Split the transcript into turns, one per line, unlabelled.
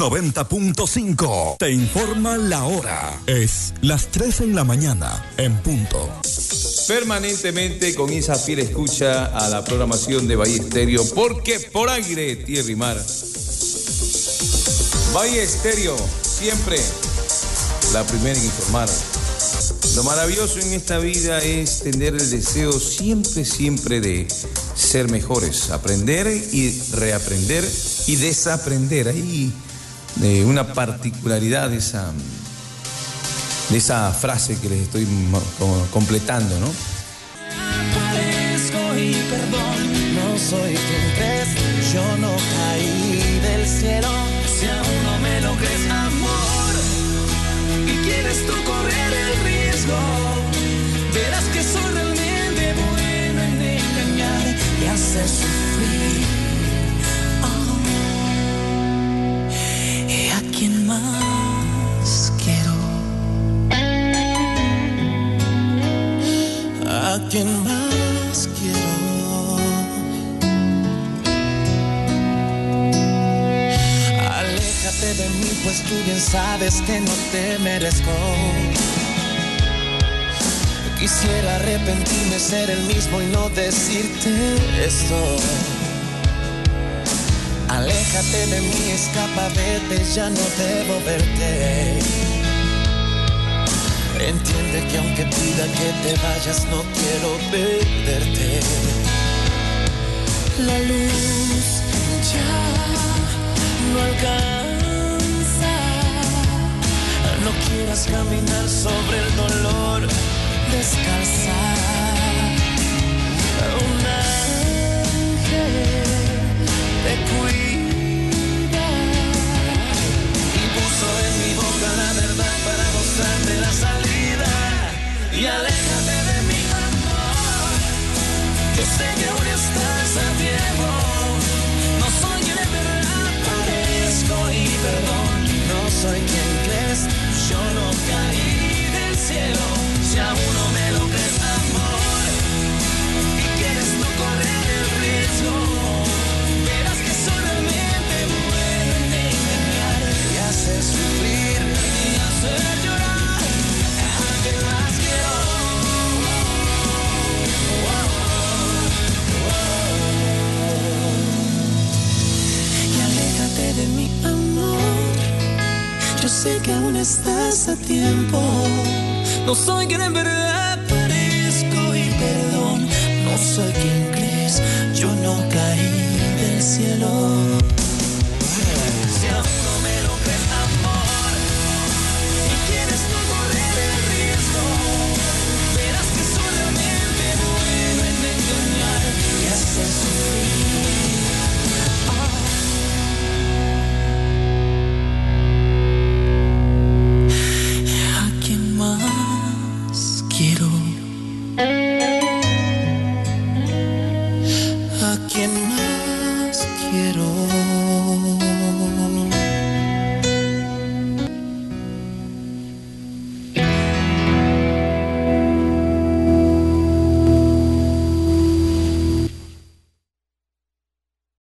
90.5 te informa la hora. Es las 3 en la mañana, en punto.
Permanentemente con Isa Fiel escucha a la programación de Bahía Estéreo, porque por aire, tierra y mar. Bahía Estéreo, siempre la primera en informar. Lo maravilloso en esta vida es tener el deseo siempre de ser mejores, aprender y reaprender y desaprender. Hay una particularidad de esa frase que les estoy completando, ¿no?
Aparezco y perdón, no soy quien crees, yo no caí del cielo. Si aún no me lo crees, amor, y quieres tú correr el riesgo, verás que soy realmente bueno en engañar y hacer sufrir. ¿Y a quién más quiero? ¿A quién más quiero? Aléjate de mí, pues tú bien sabes que no te merezco. Quisiera arrepentirme, ser el mismo y no decirte esto. Aléjate de mí, escapa, vete, ya no debo verte. Entiende que aunque pida que te vayas, no quiero perderte. La luz ya no alcanza. No quieras caminar sobre el dolor descalza. Un ángel te cuida y puso en mi boca la verdad para mostrarte la salida. Y aléjate de mi amor, yo sé que aún estás a tiempo. No soy quien de verdad parezco y perdón, no soy quien crees, yo no caí del cielo. Si aún no me lo crees, amor, y quieres no correr el riesgo, verás que soy realmente bueno en engañar y hacer sufrir y hacer llorar. ¿A quién más quiero? Y aléjate de mi amor, yo sé que aún estás a tiempo. No soy quien en verdad parezco y perdón, no soy quien crees, yo no caí del cielo. Si aún no me lo crees, amor, y quieres no correr el riesgo, verás que soy realmente bueno en engañar y hacer sufrir. ¿A quién más quiero?